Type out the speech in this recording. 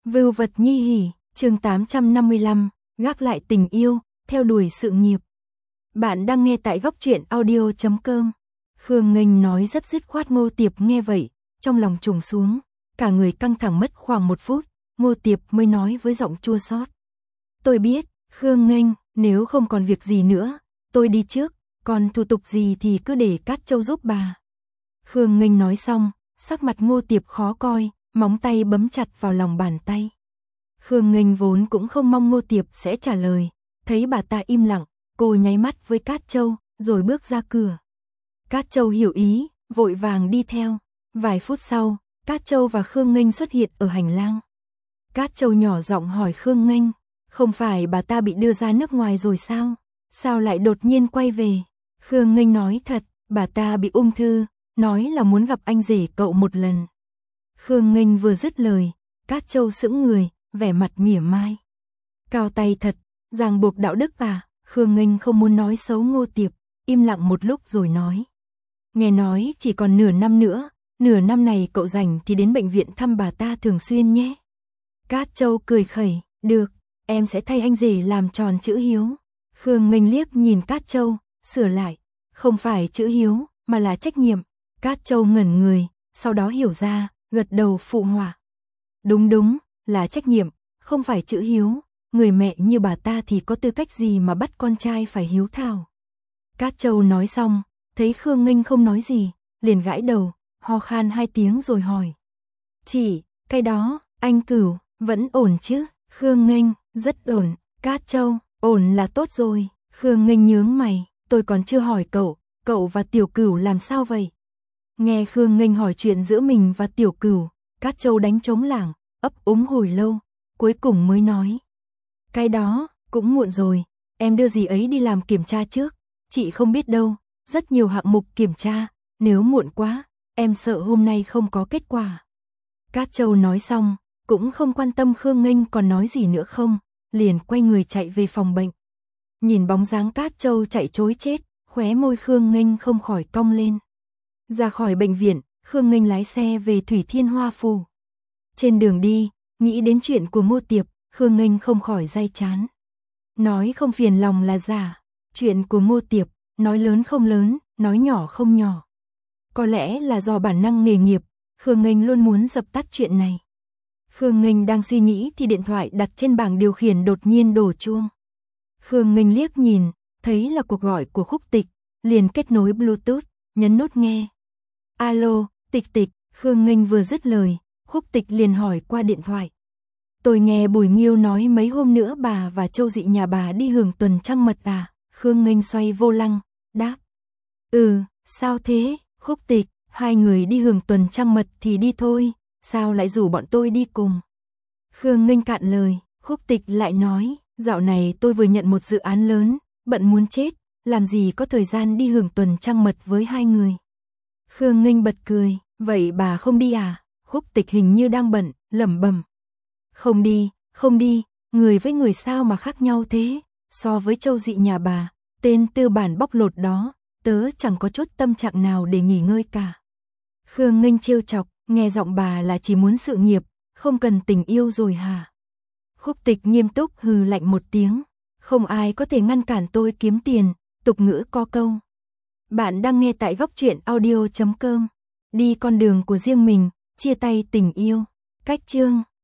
Vưu vật nhi hỉ, chương 855, gác lại tình yêu, theo đuổi sự nghiệp. Bạn đang nghe tại góc truyện audio.com. Khương Nghênh nói rất dứt khoát. Ngô Tiệp nghe vậy, trong lòng trùng xuống, cả người căng thẳng mất khoảng 1 phút, Ngô Tiệp mới nói với giọng chua xót. Tôi biết, Khương Nghênh, nếu không còn việc gì nữa, tôi đi trước, còn thủ tục gì thì cứ để Cát Châu giúp bà. Khương Nghênh nói xong, sắc mặt Ngô Tiệp khó coi, móng tay bấm chặt vào lòng bàn tay. Khương Nghênh vốn cũng không mong Ngô Tiệp sẽ trả lời, thấy bà ta im lặng, cô nháy mắt với Cát Châu, rồi bước ra cửa. Cát Châu hiểu ý, vội vàng đi theo. Vài phút sau, Cát Châu và Khương Nghênh xuất hiện ở hành lang. Cát Châu nhỏ giọng hỏi Khương Nghênh, không phải bà ta bị đưa ra nước ngoài rồi sao? Sao lại đột nhiên quay về? Khương Nghênh nói thật, bà ta bị ung thư, nói là muốn gặp anh rể cậu một lần. Khương Nghênh vừa dứt lời, Cát Châu sững người, vẻ mặt mỉa mai. Cao tay thật, ràng buộc đạo đức à? Khương Nghênh không muốn nói xấu Ngô Tiệp, im lặng một lúc rồi nói. Nghe nói chỉ còn nửa năm nữa, nửa năm này cậu rảnh thì đến bệnh viện thăm bà ta thường xuyên nhé. Cát Châu cười khẩy, được, em sẽ thay anh rể làm tròn chữ hiếu. Khương Nghênh liếc nhìn Cát Châu, sửa lại, không phải chữ hiếu, mà là trách nhiệm. Cát Châu ngẩn người, sau đó hiểu ra, gật đầu phụ họa. Đúng, là trách nhiệm, không phải chữ hiếu, người mẹ như bà ta thì có tư cách gì mà bắt con trai phải hiếu thảo. Cát Châu nói xong, thấy Khương Nghênh không nói gì, liền gãi đầu, ho khan 2 tiếng rồi hỏi. Chị, cái đó, anh Cửu, vẫn ổn chứ? Khương Nghênh, rất ổn. Cát Châu, ổn là tốt rồi. Khương Nghênh nhướng mày, tôi còn chưa hỏi cậu và Tiểu Cửu làm sao vậy? Nghe Khương Nghênh hỏi chuyện giữa mình và Tiểu Cửu, Cát Châu đánh trống lảng, ấp úng hồi lâu, cuối cùng mới nói. Cái đó, cũng muộn rồi, em đưa dì ấy đi làm kiểm tra trước, chị không biết đâu, rất nhiều hạng mục kiểm tra, nếu muộn quá, em sợ hôm nay không có kết quả. Cát Châu nói xong, cũng không quan tâm Khương Nghênh còn nói gì nữa không, liền quay người chạy về phòng bệnh. Nhìn bóng dáng Cát Châu chạy trối chết, khóe môi Khương Nghênh không khỏi cong lên. Ra khỏi bệnh viện, Khương Nghênh lái xe về Thủy Thiên Hoa Phủ. Trên đường đi, nghĩ đến chuyện của Ngô Tiệp, Khương Nghênh không khỏi day chán. Nói không phiền lòng là giả, chuyện của Ngô Tiệp, nói lớn không lớn, nói nhỏ không nhỏ. Có lẽ là do bản năng nghề nghiệp, Khương Nghênh luôn muốn dập tắt chuyện này. Khương Nghênh đang suy nghĩ thì điện thoại đặt trên bảng điều khiển đột nhiên đổ chuông. Khương Nghênh liếc nhìn, thấy là cuộc gọi của Khúc Tịch, liền kết nối Bluetooth, nhấn nút nghe. Alo, Tịch, Khương Nghênh vừa dứt lời, Khúc Tịch liền hỏi qua điện thoại. Tôi nghe Bùi Nghiêu nói mấy hôm nữa bà và Châu Dị nhà bà đi hưởng tuần trăng mật à? Khương Nghênh xoay vô lăng, đáp. Sao thế? Khúc Tịch, 2 người đi hưởng tuần trăng mật thì đi thôi, sao lại rủ bọn tôi đi cùng? Khương Nghênh cạn lời, Khúc Tịch lại nói, dạo này tôi vừa nhận một dự án lớn, bận muốn chết, làm gì có thời gian đi hưởng tuần trăng mật với 2 người. Khương Nghênh bật cười, vậy bà không đi à? Khúc Tịch hình như đang bận, lẩm bẩm. Không đi, người với người sao mà khác nhau thế, so với Châu Dị nhà bà, tên tư bản bóc lột đó, tớ chẳng có chút tâm trạng nào để nghỉ ngơi cả. Khương Nghênh trêu chọc, nghe giọng bà là chỉ muốn sự nghiệp, không cần tình yêu rồi hả? Khúc Tịch nghiêm túc hừ lạnh một tiếng, không ai có thể ngăn cản tôi kiếm tiền, tục ngữ có câu. Bạn đang nghe tại góc truyện audio.com, đi con đường của riêng mình, chia tay tình yêu, cách chương.